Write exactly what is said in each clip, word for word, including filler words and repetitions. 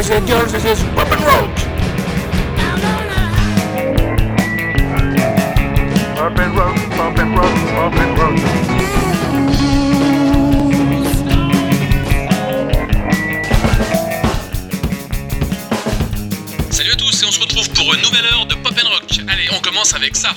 boys and girls, this is Pop and Roach. Pop and Roach, Pop and Roach, Pop and Roach. Salut à tous et on se retrouve pour une nouvelle heure de Pop and Rock. Allez, on commence avec ça.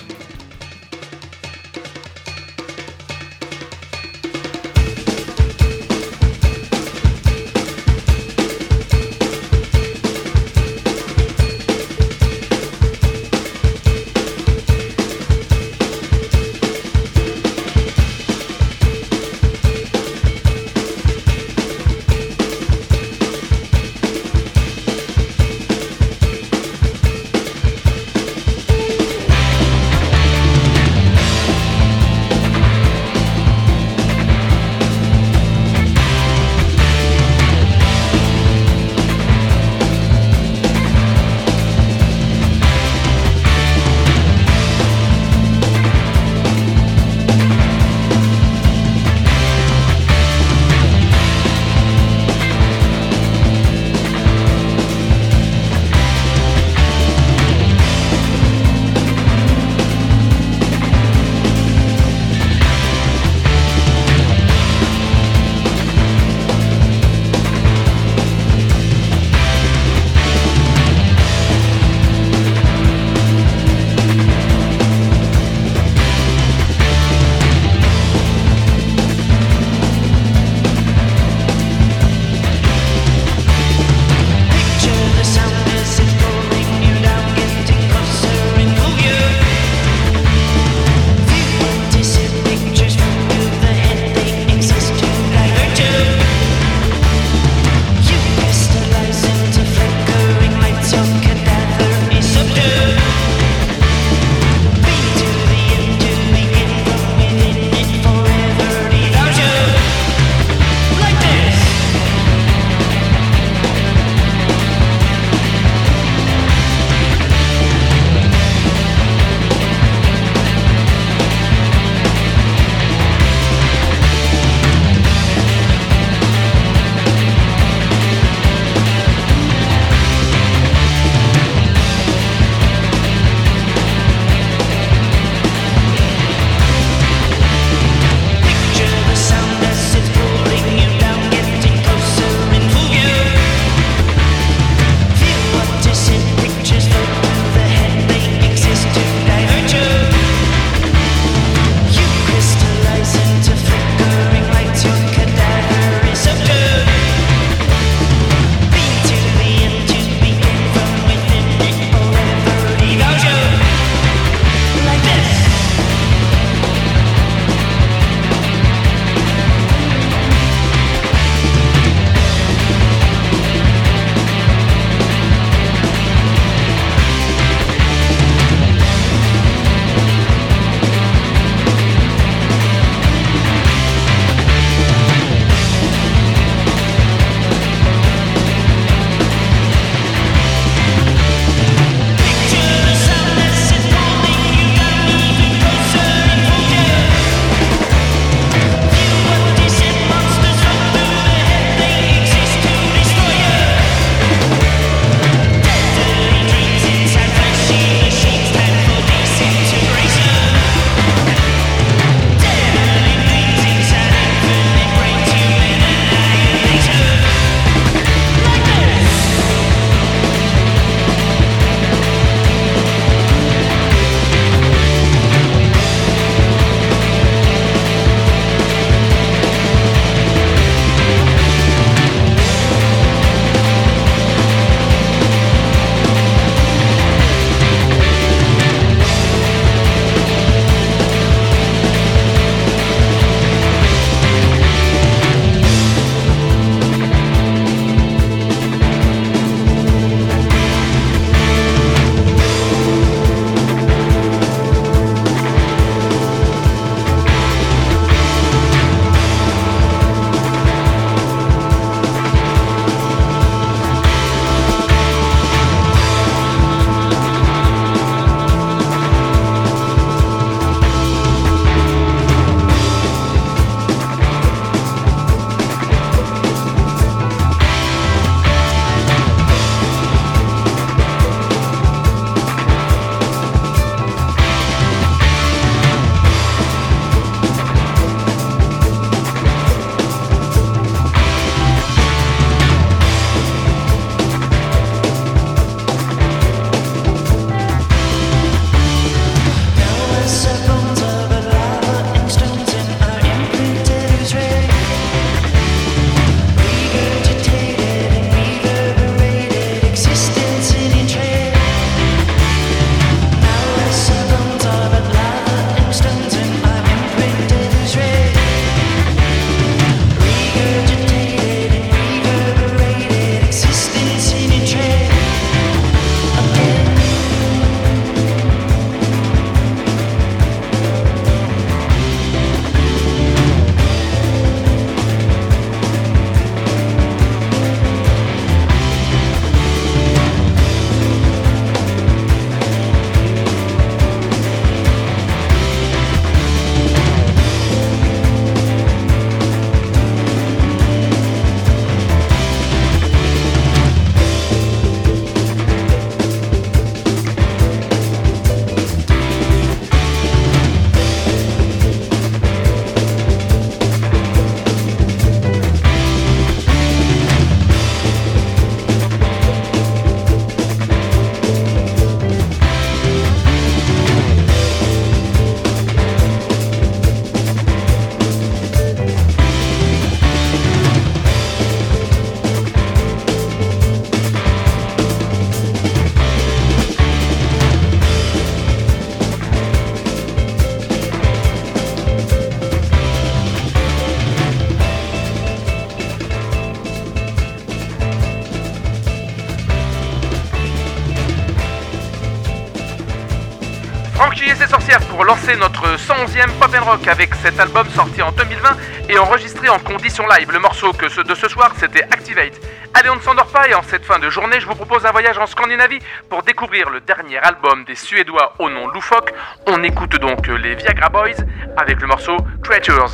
les sorcières pour lancer notre cent onzième Pop and Rock avec cet album sorti en deux mille vingt et enregistré en condition live. Le morceau que ce, de ce soir, c'était Activate. Allez, on ne s'endort pas et en cette fin de journée, je vous propose un voyage en Scandinavie pour découvrir le dernier album des Suédois au nom loufoque. On écoute donc les Viagra Boys avec le morceau Creatures.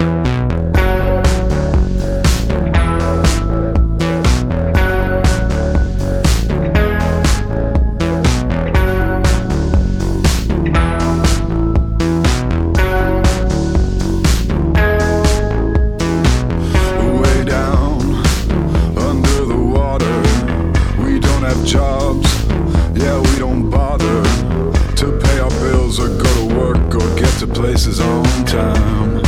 Jobs, yeah, we don't bother to pay our bills or go to work or get to places on time.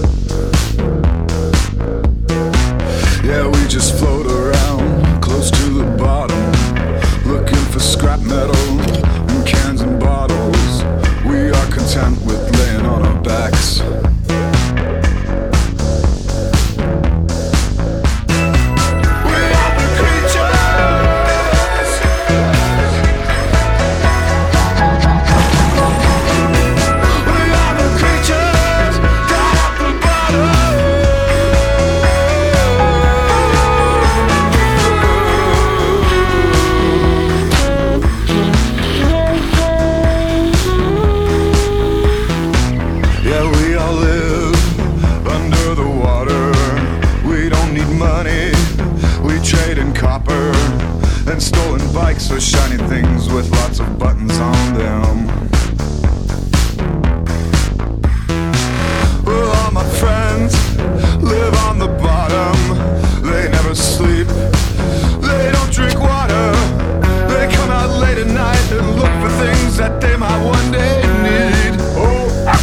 Yeah, we just float around close to the bottom, looking for scrap metal and cans and bottles. We are content with laying on our backs. And stolen bikes or shiny things with lots of buttons on them. Well, all my friends live on the bottom. They never sleep, they don't drink water. They come out late at night and look for things that they might one day need. Oh,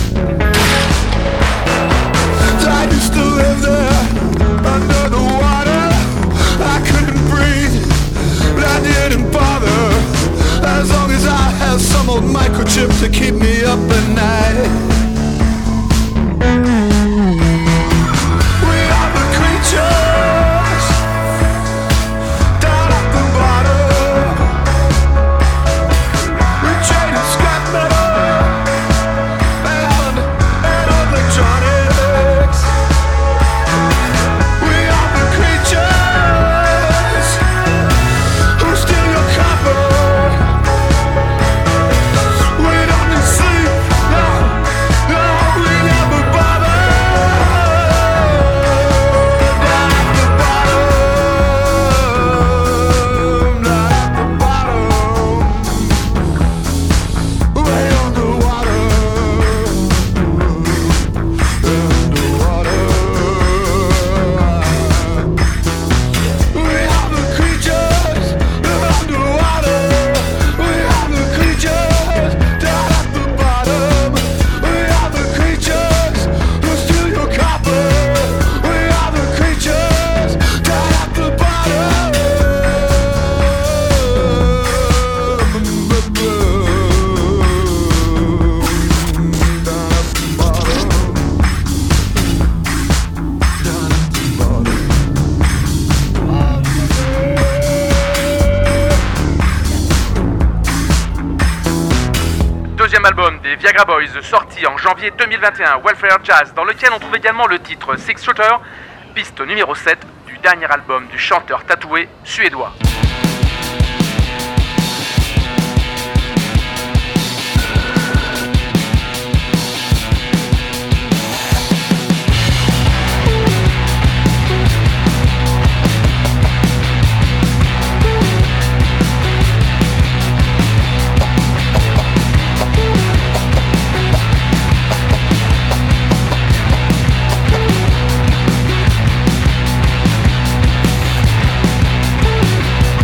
I used to live there under the water. I couldn't breathe, but I didn't bother, as long as I had some old microchip to keep me up at night. We are the creatures down at the bottom. We traded scrap metal and, and electronics. We are the creatures who steal your copper. We don't need sleep, no, no, we never bother. Down at the bottom, down at the bottom, way underwater, underwater. We are the creatures underwater. We are the creatures down at the bottom. We are the creatures who steal your copper. We are the creatures down at the bottom. Down at the bottom. Down at the bottom. Deuxième album des Viagra Boys, sorti en janvier deux mille vingt et un, Welfare Jazz, dans lequel on trouve également le titre Six Shooter, piste numéro sept du dernier album du chanteur tatoué suédois. We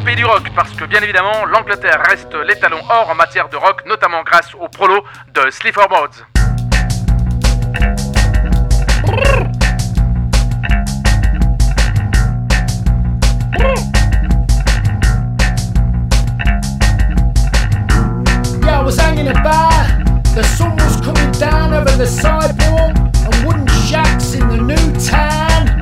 pays du rock, parce que bien évidemment, l'Angleterre reste l'étalon or en matière de rock, notamment grâce au prolo de Sleaford Mods. Yeah, I was hanging about. The sun was coming down over the sidewalk and wooden shacks in the new town.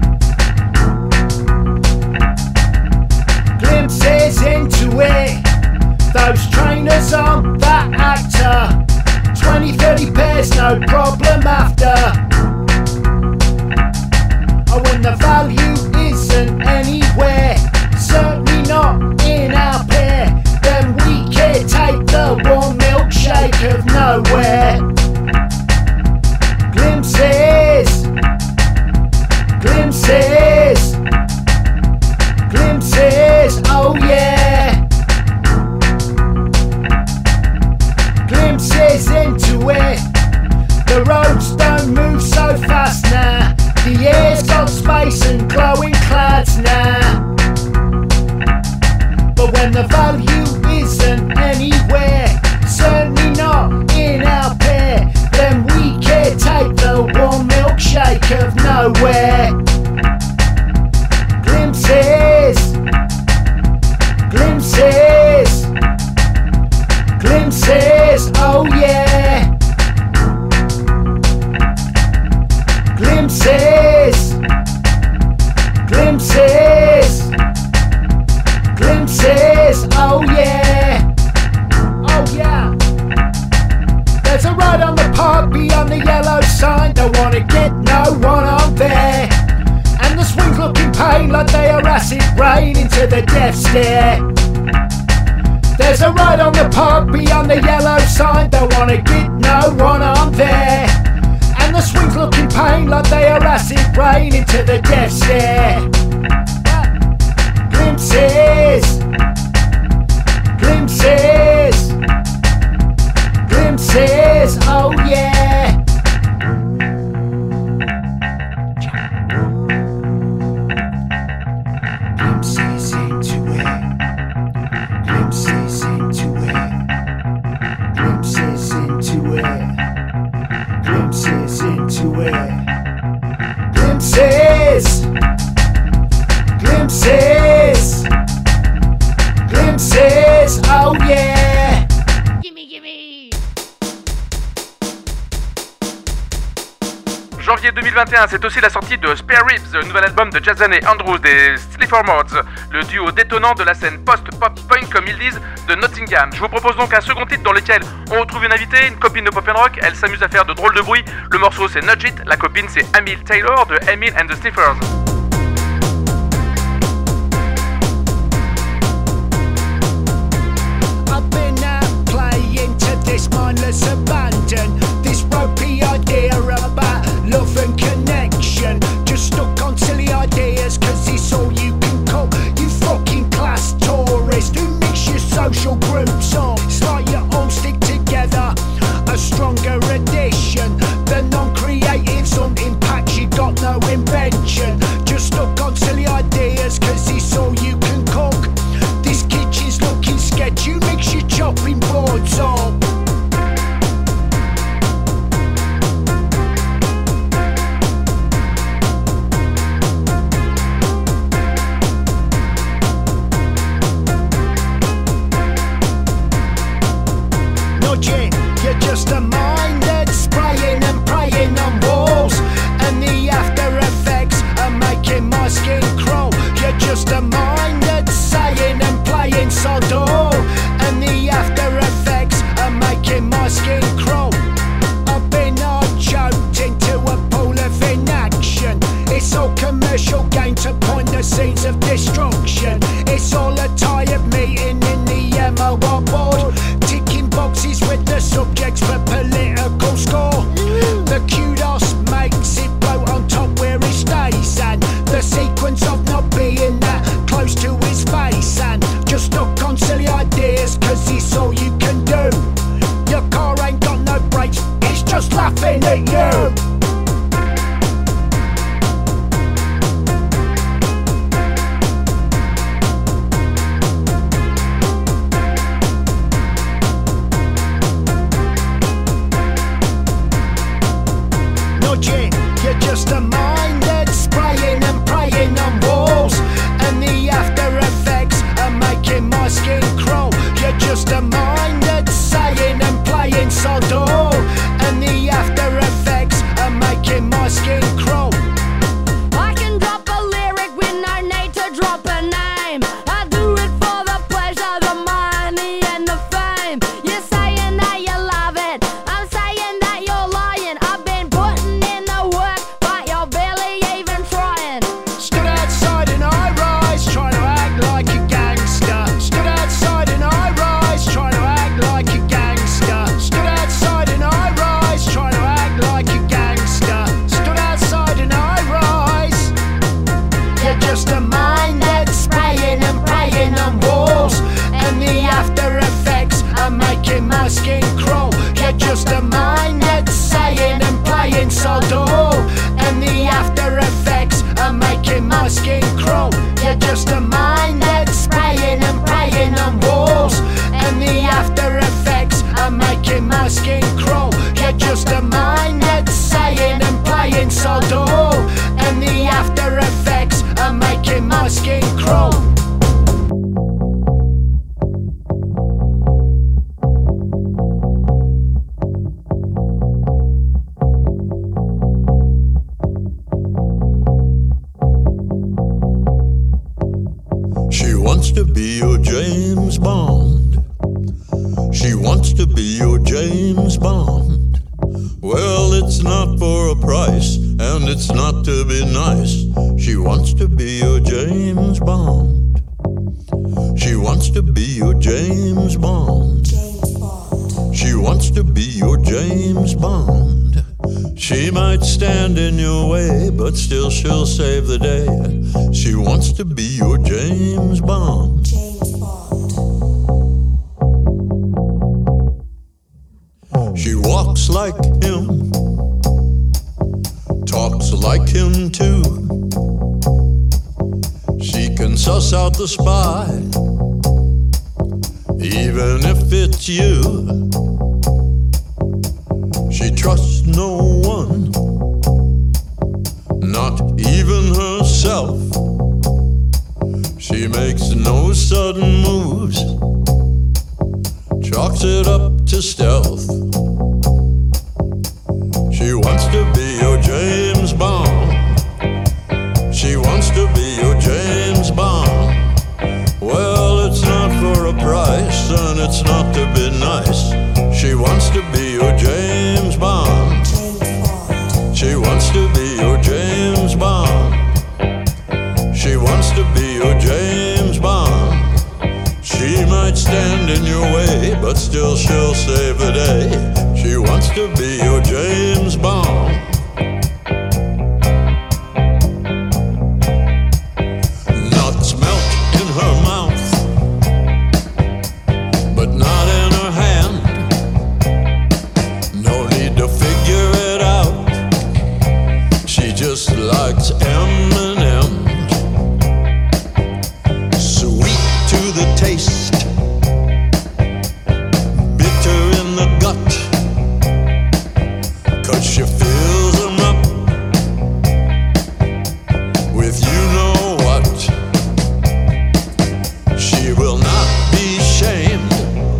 Glimpses into it. Those trainers on that actor. twenty, thirty pairs, no problem after. Oh, when the value isn't anywhere, certainly not in our pair, then we can't take the warm milkshake of nowhere. Glimpses, glimpses, glimpses, oh yeah. Glimpses into it. The roads don't move so fast now. The air's got space and glowing clouds now. But when the value isn't anywhere, certainly not in our pair, then we can't take the warm milkshake of nowhere. Glimpses, glimpses, glimpses, oh yeah. Glimpses, glimpses, glimpses, oh yeah, oh yeah. There's a road on the park beyond the yellow sign, don't wanna get no one on there. And the swings look in pain like they are acid rain into the death stare. There's a road on the park beyond the yellow sign, don't wanna get no one on there. And the swings look in pain like they are acid rain into the death stare. Glimpses, glimpses, glimpses, oh yeah. Glimpses into it, glimpses into it, glimpses into it. Glimpses into it. Glimpses, glimpses, glimpses, oh yeah. Gimme, gimme. Janvier deux mille vingt et un, c'est aussi la sortie de Spare Ribs, le nouvel album de Jason et Andrews des Sleaford Mods, le duo détonnant de la scène post-pop punk comme ils disent de Nottingham. Je vous propose donc un second titre dans lequel on retrouve une invitée, une copine de Pop and Rock, elle s'amuse à faire de drôles de bruit. Le morceau c'est Nudge It, la copine c'est Emile Taylor de Emile and the Sniffers. I've been out playing to this mindless abandon, this ropey idea about love and connection. Just stuck on silly ideas cause it's all you can cook. You fucking class tourist who mix your social groups up. It's like you all stick together, a stronger addition. The non-creatives on impact, you got no invention. Just stuck on silly ideas cause it's all you can cook. This kitchen's looking sketchy, you mix your chopping boards up. You're just a mind that's spraying and praying on walls, and the after effects are making my skin crawl. You're just a mind that's saying and playing sod all, and the after effects are making my skin crawl. I've been hard choked into a pool of inaction. It's all commercial gain to point the seeds of destruction. It's all a tired meeting in the M O R board, ticking boxes with the subjects for political score. The kudos makes it float on top where it stays, and the sequence of not being that close to his face, and just stuck on silly ideas cause it's all you can do. Your car ain't got no brakes, it's just laughing at you. just a mind that's spraying and praying on walls, and the after effects are making my skin crawl. You're just a mind that's saying and playing so dull, and the after effects are making my skin crawl. I can drop a lyric with no need to drop a name. I do it for the pleasure, the money and the fame. You're saying that you love it, I'm saying that you're lying. I've been putting in the work, but you're barely even trying. Stood outside in high rise, trying to act like a gangster. Stood outside in high rise, trying to act like a gangster. Stood outside in high rise, trying to act like a gangster. Stood outside in high rise. You're just a mind that's spraying and praying on walls, and the after effects are making my skin crawl. You're just a mind that's saying and playing so dull, and the after effects are making my skin crawl. You're just a mind that's spraying and praying on walls, and the after effects are making my skin crawl. You're just a mind that's saying and playing so dull, and the after effects are making my skin crawl. She wants to be your James Bond. She wants to be your James Bond. Well, it's not for a price, and it's not to be nice. She wants to be your James Bond. She wants to be your James Bond. She wants to be your James Bond. She might stand in your way, but still she'll save the day. She wants to be your James Bond. She walks like him, talks like him too. She can suss out the spy, even if it's you. She trusts no one, not even herself. She makes no sudden moves, chalks it up to stealth. She wants to be your James Bond. She wants to be your James Bond. Well, it's not for a price, and it's not to be nice. She wants to be your James Bond. She wants to be your James Bond. She wants to be your James Bond. She might stand in your way, but still she'll save the day. She wants to be your James Bond. Nuts melt in her mouth, but not in her hand. No need to figure it out. She just likes M and M's. Sweet to the taste, bitter in the gut, 'cause she fills them up with you know what. She will not be shamed,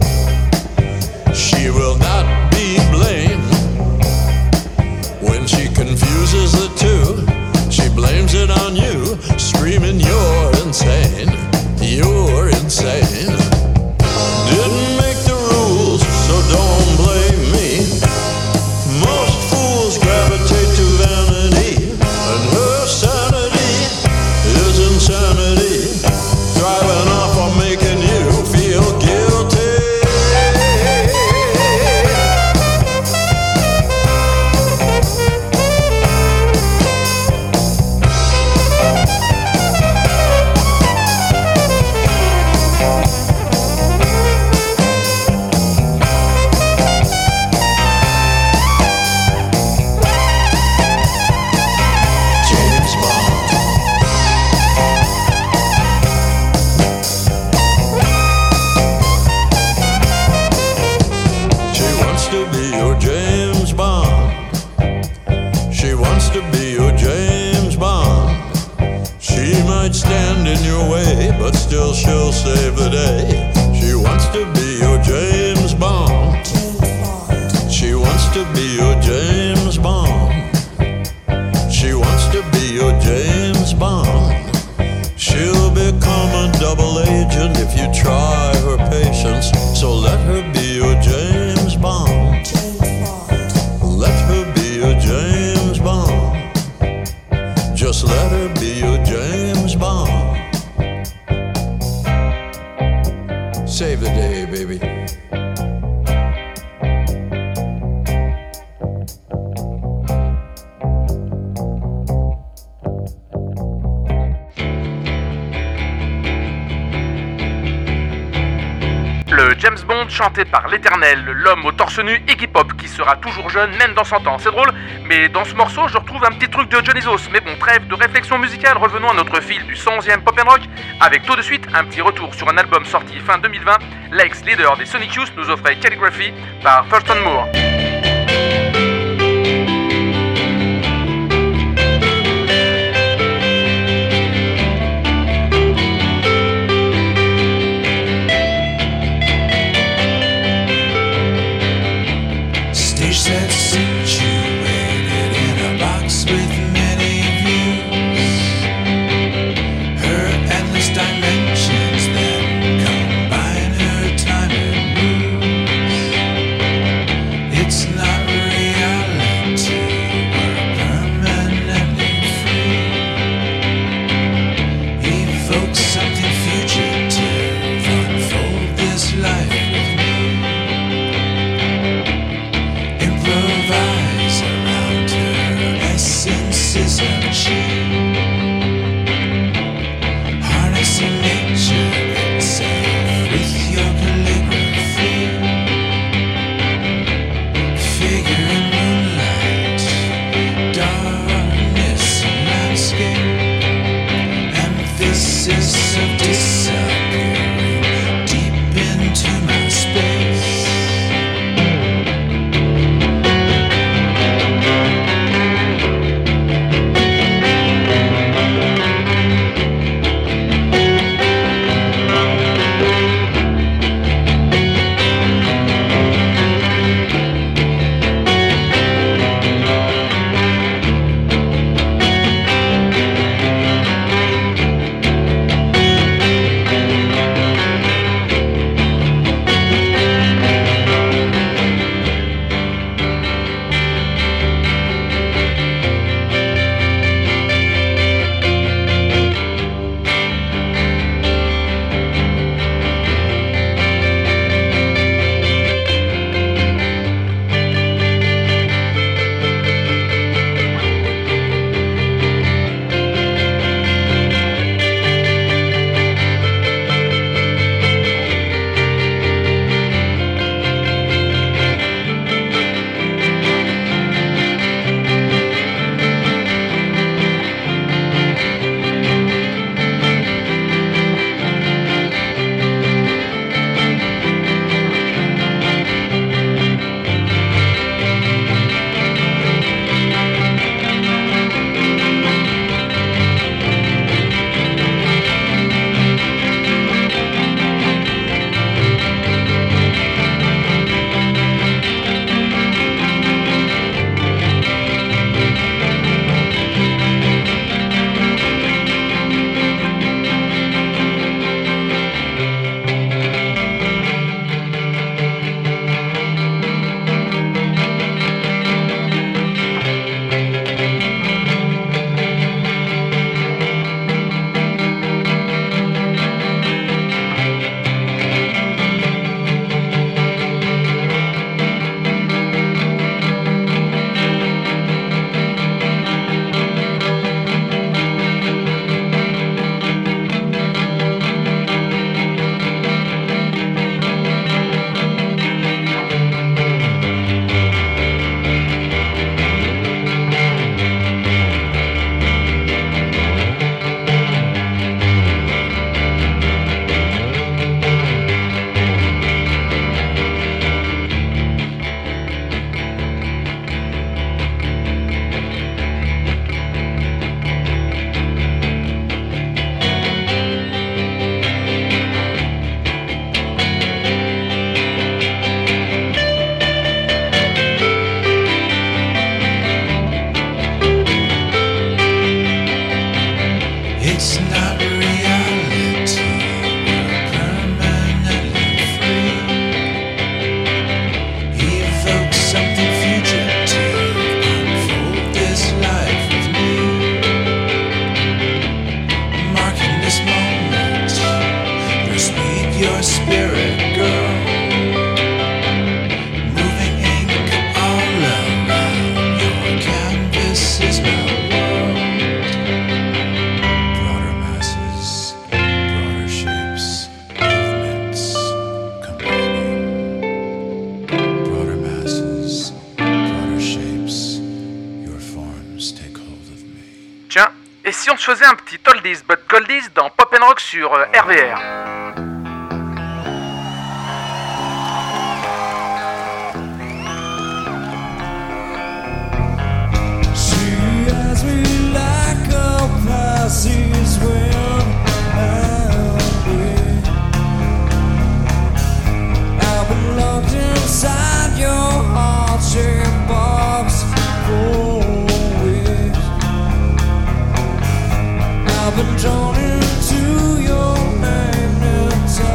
she will not be blamed. When she confuses the two, she blames it on you, screaming you're insane, you're insane. Didn't make the rules, so don't blame me. Most fools gravitate to vanity, and her sanity is insanity, thriving off on making you feel guilty. James Bond chanté par l'éternel, l'homme au torse nu Iggy Pop qui sera toujours jeune même dans cent ans. C'est drôle, mais dans ce morceau je retrouve un petit truc de Dionysos. Mais bon, trêve de réflexion musicale, revenons à notre fil du cent onzième Pop and Rock avec tout de suite un petit retour sur un album sorti fin deux mille vingt. L'ex-leader des Sonic Youth nous offrait Calligraphy par Thurston Moore. Set situated in a box with many views. Her endless dimensions then combine her time and moves. It's not reality, we're permanently free. Evoke something fugitive, unfold this life with me. Implode si on se faisait un petit oldies but goldies dans Pop and Rock sur euh, R V R. She has me like a passage when I'm with. I've been locked inside your heart-shaped box for weeks. I've been drawn into your magnetic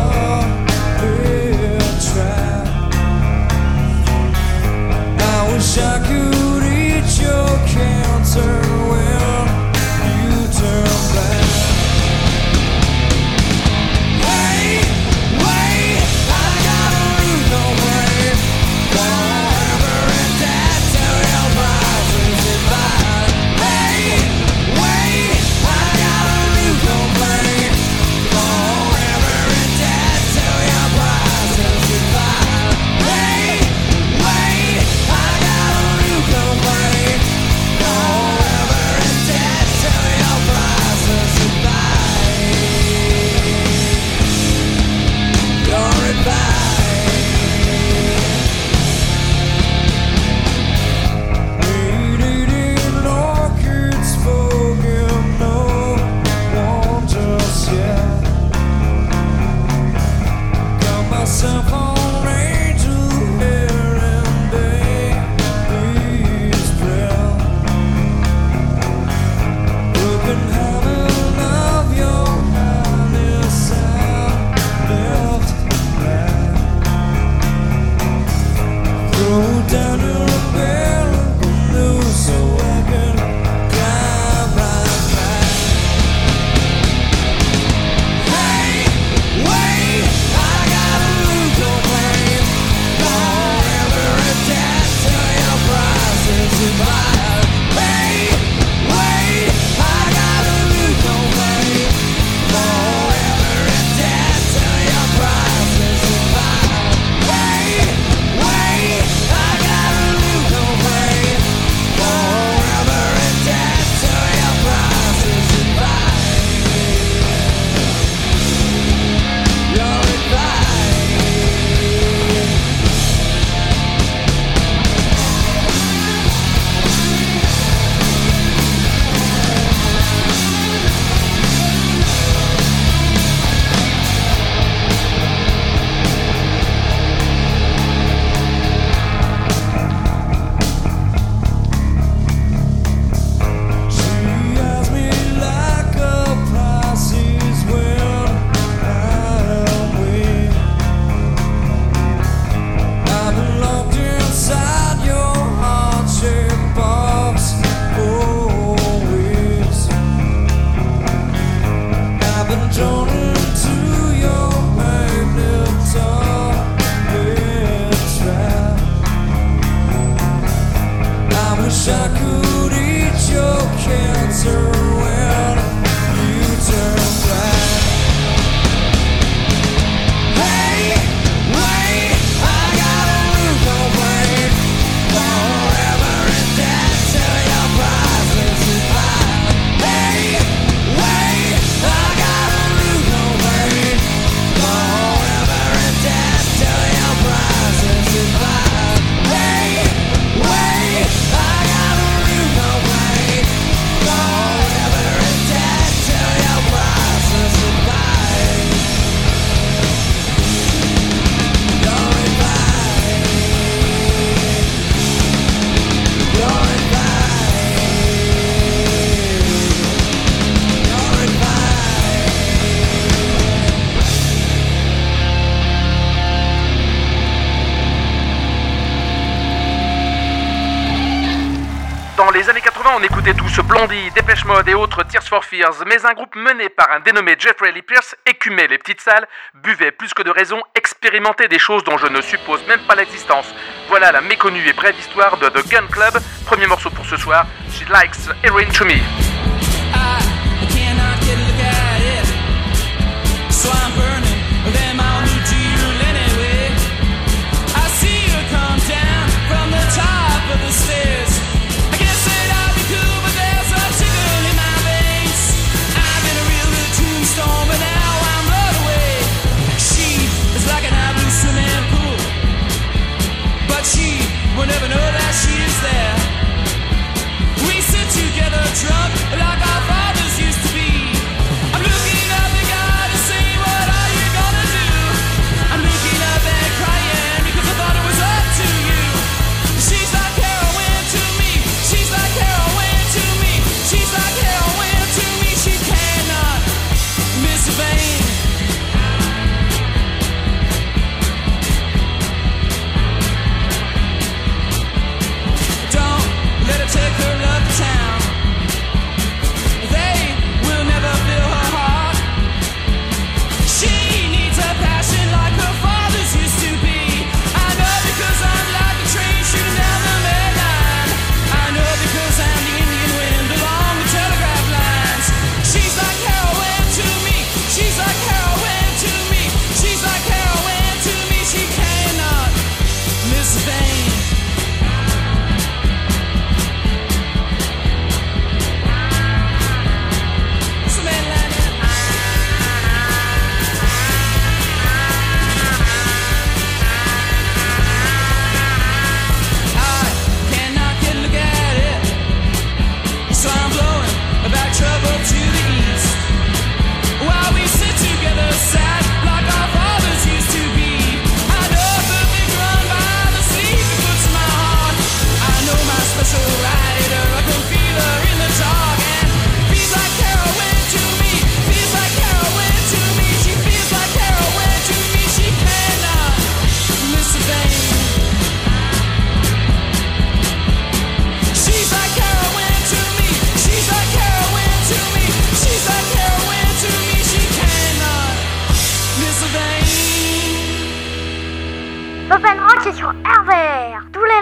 trap. I wish I could reach your counter when you turn back. Wait, wait, I gotta lose no brain. Forever and dead till your prices divide. Hey, wait, I gotta lose no brain. Forever and dead till your prices divide. Hey, wait, I gotta lose no brain. Forever and dead till your prices divide. Your advice. Waited in orchids, spoken, no one just yet. Got myself on angel hair and baby's breath. Broken heaven of your highness and left back. Throw down your barrel loose so I can climb right back. Hey, wait, I gotta lose your brain. Forever and dead till your prices divide. Hey, wait, I gotta lose your brain. Forever and dead till your prices divide. Hey, wait, I gotta lose your brain. Forever and dead till your prices divide. Your advice. She has me like a Pisces when I'm with. I've been locked inside your heart-shaped box for weeks. I've been drawn into your magnetic trap. I wish I could eat your cancer when you turn black. Hey, wait, I gotta lose no brain. Forever and dead till your prices divide. Hey, wait, I gotta lose no brain. Forever and dead till your prices divide. Hey, wait, I gotta lose no brain. Forever and dead till your prices divide. Your advice. Your advice. Your advice. Dans les années quatre-vingts, on écoutait tous Blondie, Dépêche Mode et autres Tears for Fears, mais un groupe mené par un dénommé Jeffrey Lee Pierce écumait les petites salles, buvait plus que de raison, expérimentait des choses dont je ne suppose même pas l'existence. Voilà la méconnue et brève histoire de The Gun Club, premier morceau pour ce soir, She Likes Heroin to Me. I cannot get a look at it, so I'm burning them all new deal anyway. I see her come down from the top of the stairs. I guess that I'll be cool, but there's a tickle in my veins.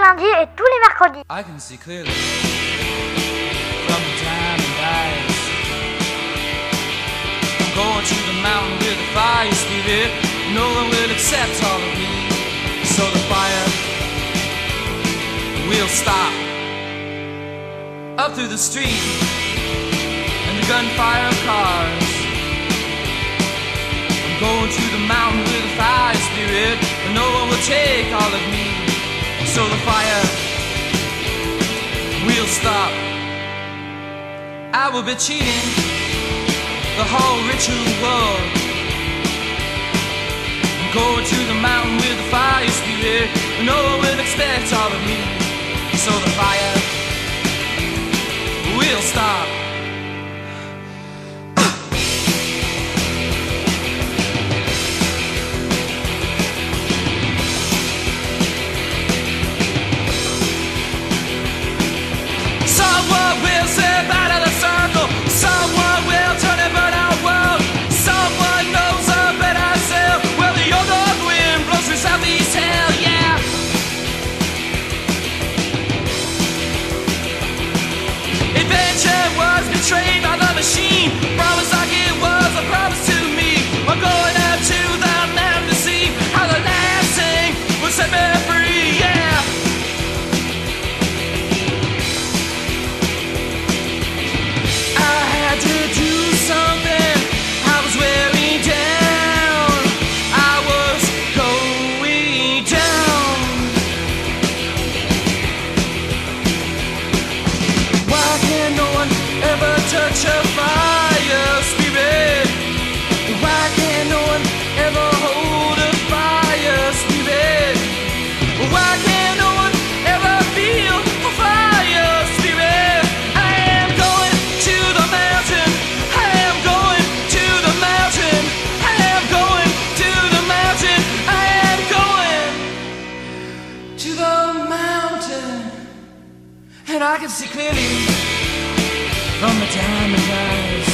lundis et tous les mercredis. I can see clearly from the diamond eyes. I'm going to the mountain with a fire spirit. No one will accept all of me, so the fire will stop. Up through the street and the gunfire of cars. I'm going to the mountain with a fire spirit, but no one will take all of me, so the fire will stop. I will be cheating the whole ritual world. I'm going to the mountain with a fire spirit, but no one will expect all of me, so the fire will stop. Someone will step out of the circle. Someone will turn and burn our world. Someone knows a better self. Well, the old north wind blows through southeast hell, yeah. Adventure was betrayed by the machine. Promise like it was a promise to me. I'm going out to the land to see how the last thing will set me free, yeah. I had to do something. I was wearing down. I was going down. Why can no one ever touch a fire spirit? Why can no one ever hold a fire spirit? Why can no one ever feel a fire spirit? I am going to the mountain. I am going to the mountain. I am going to the mountain. I am going to the mountain. And I can see clearly from the diamond eyes.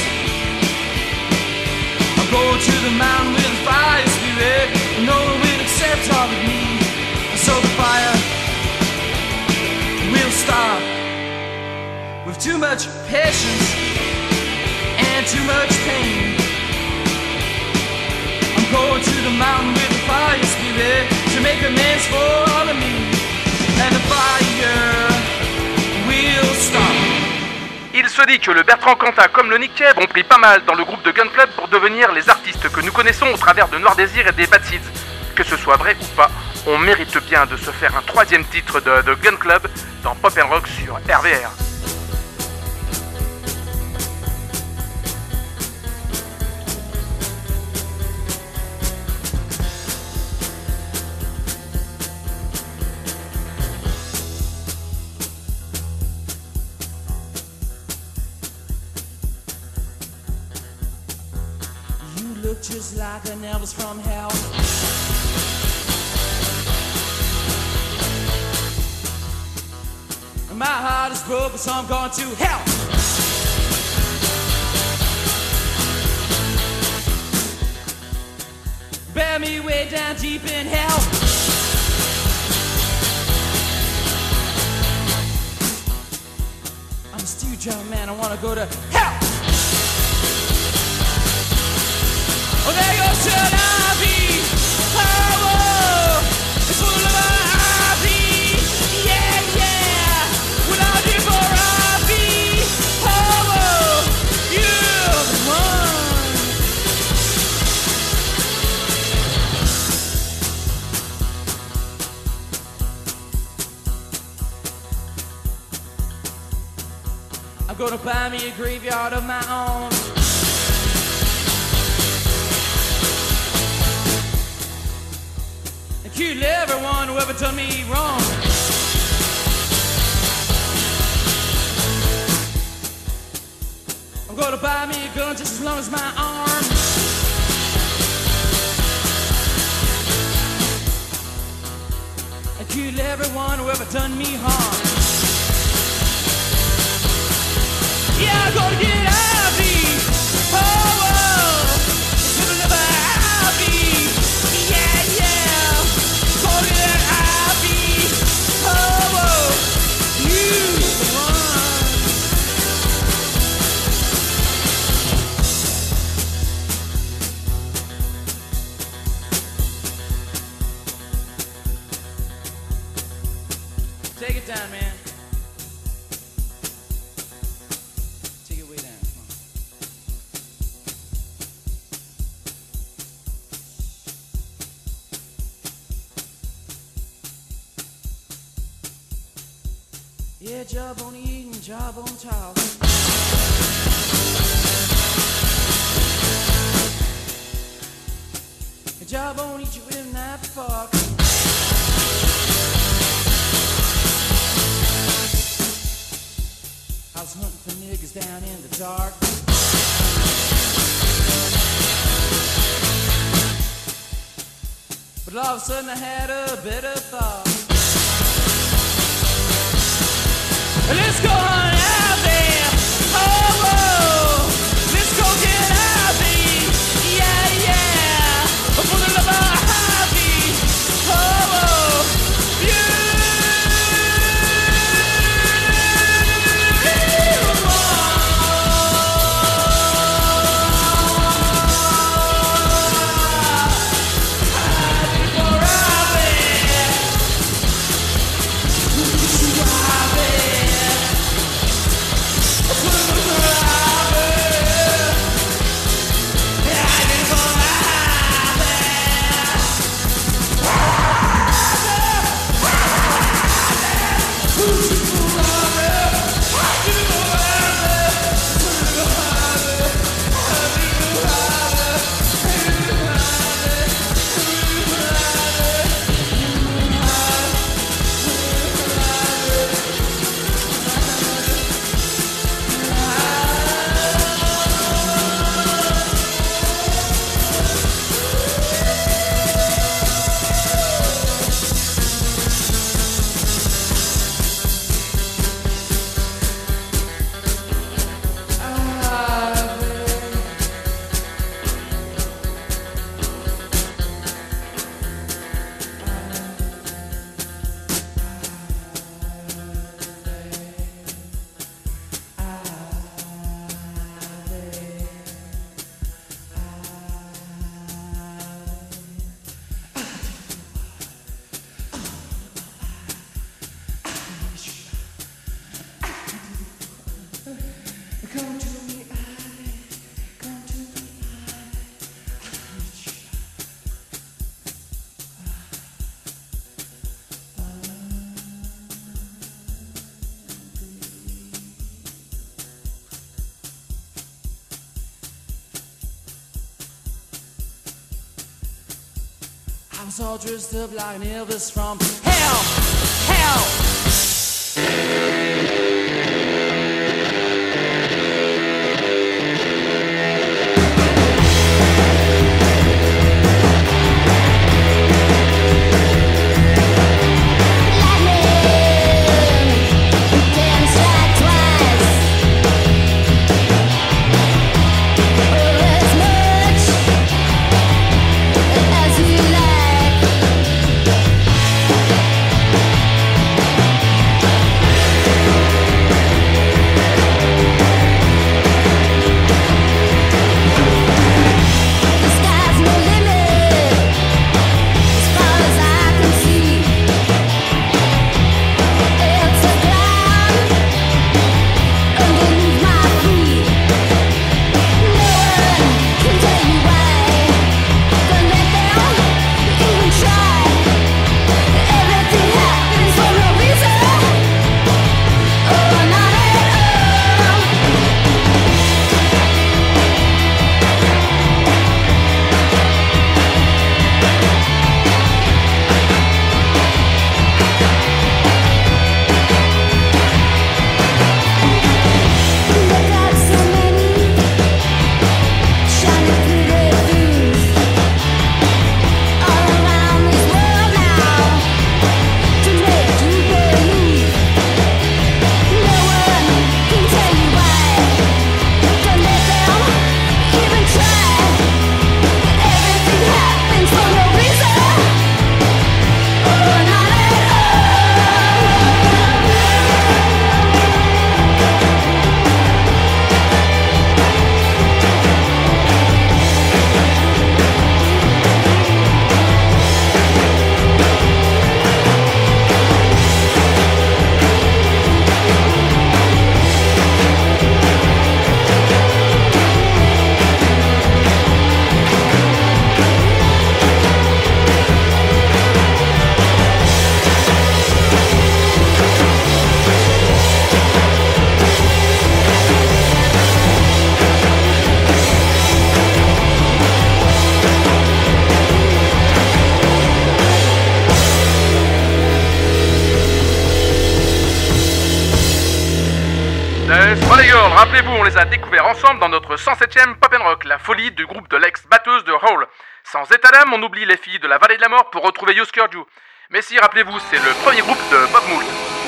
I'm going to the mountain with a fire spirit. No one will accept all of me, so the fire will stop. With too much patience and too much pain, I'm going to the mountain with a fire spirit to make amends for all of me, and the fire will stop. Il se dit que le Bertrand Cantat comme le Nick Cave ont pris pas mal dans le groupe de Gun Club pour devenir les artistes que nous connaissons au travers de Noir Désir et des Bad Seeds. Que ce soit vrai ou pas, on mérite bien de se faire un troisième titre de, de Gun Club dans Pop and Rock sur R V R. You look just like an Elvis from hell. My heart is broken, so I'm going to hell. Bear me way down deep in hell. I'm a steel drum man, I wanna go to hell. Oh, there goes an I V. Oh, whoa. It's full of I V. Yeah, yeah. What I do for I V. Oh, whoa. You're the one. I'm gonna buy me a graveyard of my own. Kill everyone who ever done me wrong. I'm gonna buy me a gun just as long as my arm. And kill everyone who ever done me harm. Yeah, I'm gonna get I V. Oh, oh. Little never I V. Yeah, yeah. Gonna get I V. Oh, take it down, man. Take it way down, come on. Yeah, jawbone eating, jawbone talking. Jawbone eat you with that fork. I was hunting for niggas down in the dark. But all of a sudden I had a better thought. Let's go on out there. Oh, whoa. Let's go get out there. Yeah, yeah. For the love of happy. Oh, whoa. Yeah. I was all dressed up like an Elvis from hell, hell. As you like. Les Smiley Girls, rappelez-vous, on les a découverts ensemble dans notre cent septième Pop and Rock, la folie du groupe de l'ex-batteuse de Hole. Sans état d'âme, on oublie les filles de la vallée de la mort pour retrouver Yosker Ju. Mais si, rappelez-vous, c'est le premier groupe de Bob Mould.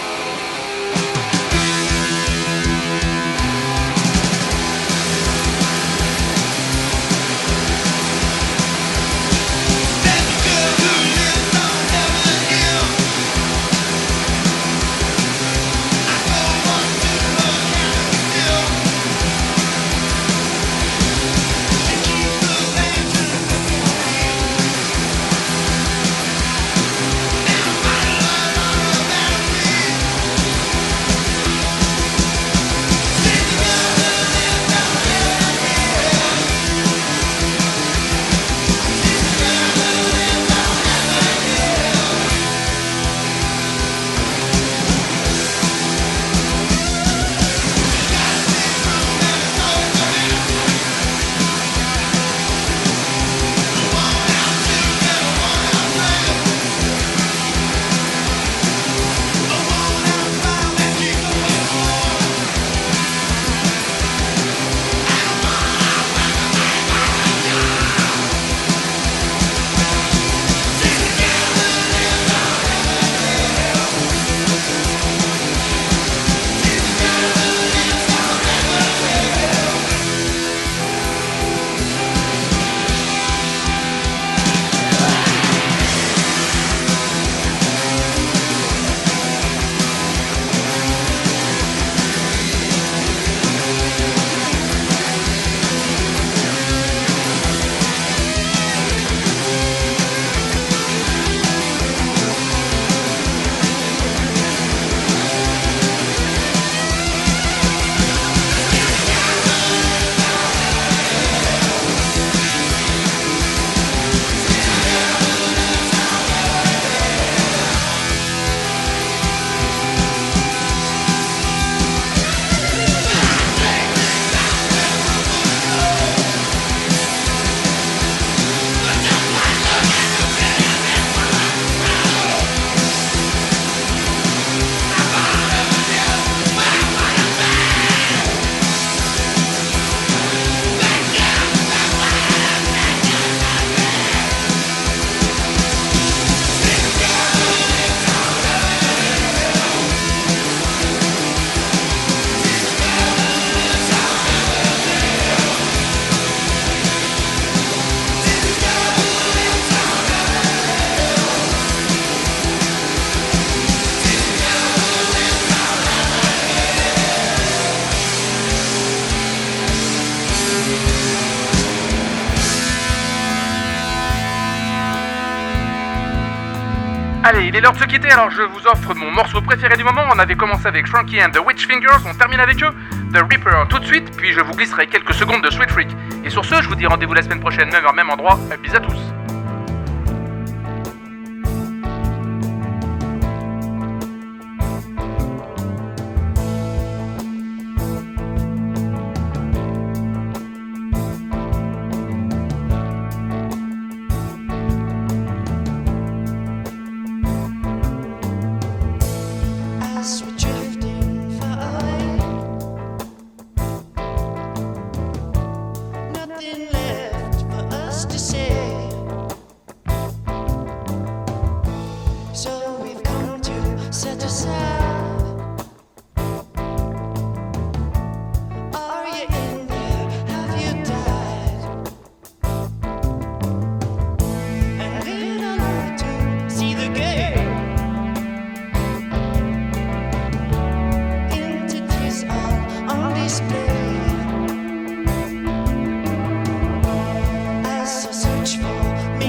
Allez, il est l'heure de se quitter, alors je vous offre mon morceau préféré du moment. On avait commencé avec Frankie and the Witch Fingers, on termine avec eux, The Reaper tout de suite, puis je vous glisserai quelques secondes de Sweet Freak. Et sur ce, je vous dis rendez-vous la semaine prochaine, même heure, même endroit. Bisous à tous.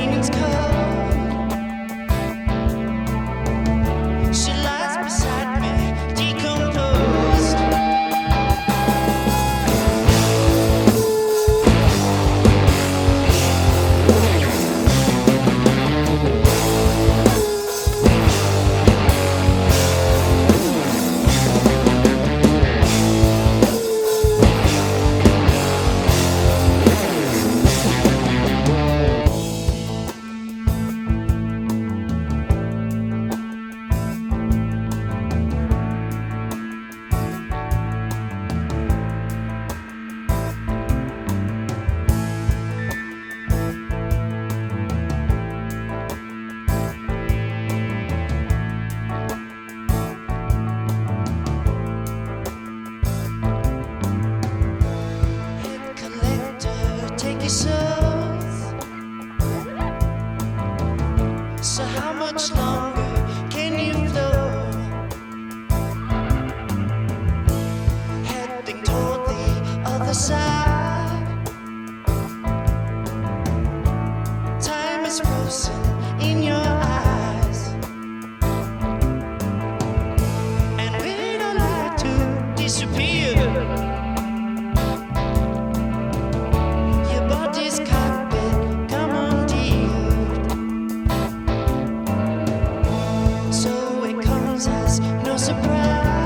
She lies beside me. disappeared. Your body's carpet, come on, dear. So it comes as no surprise.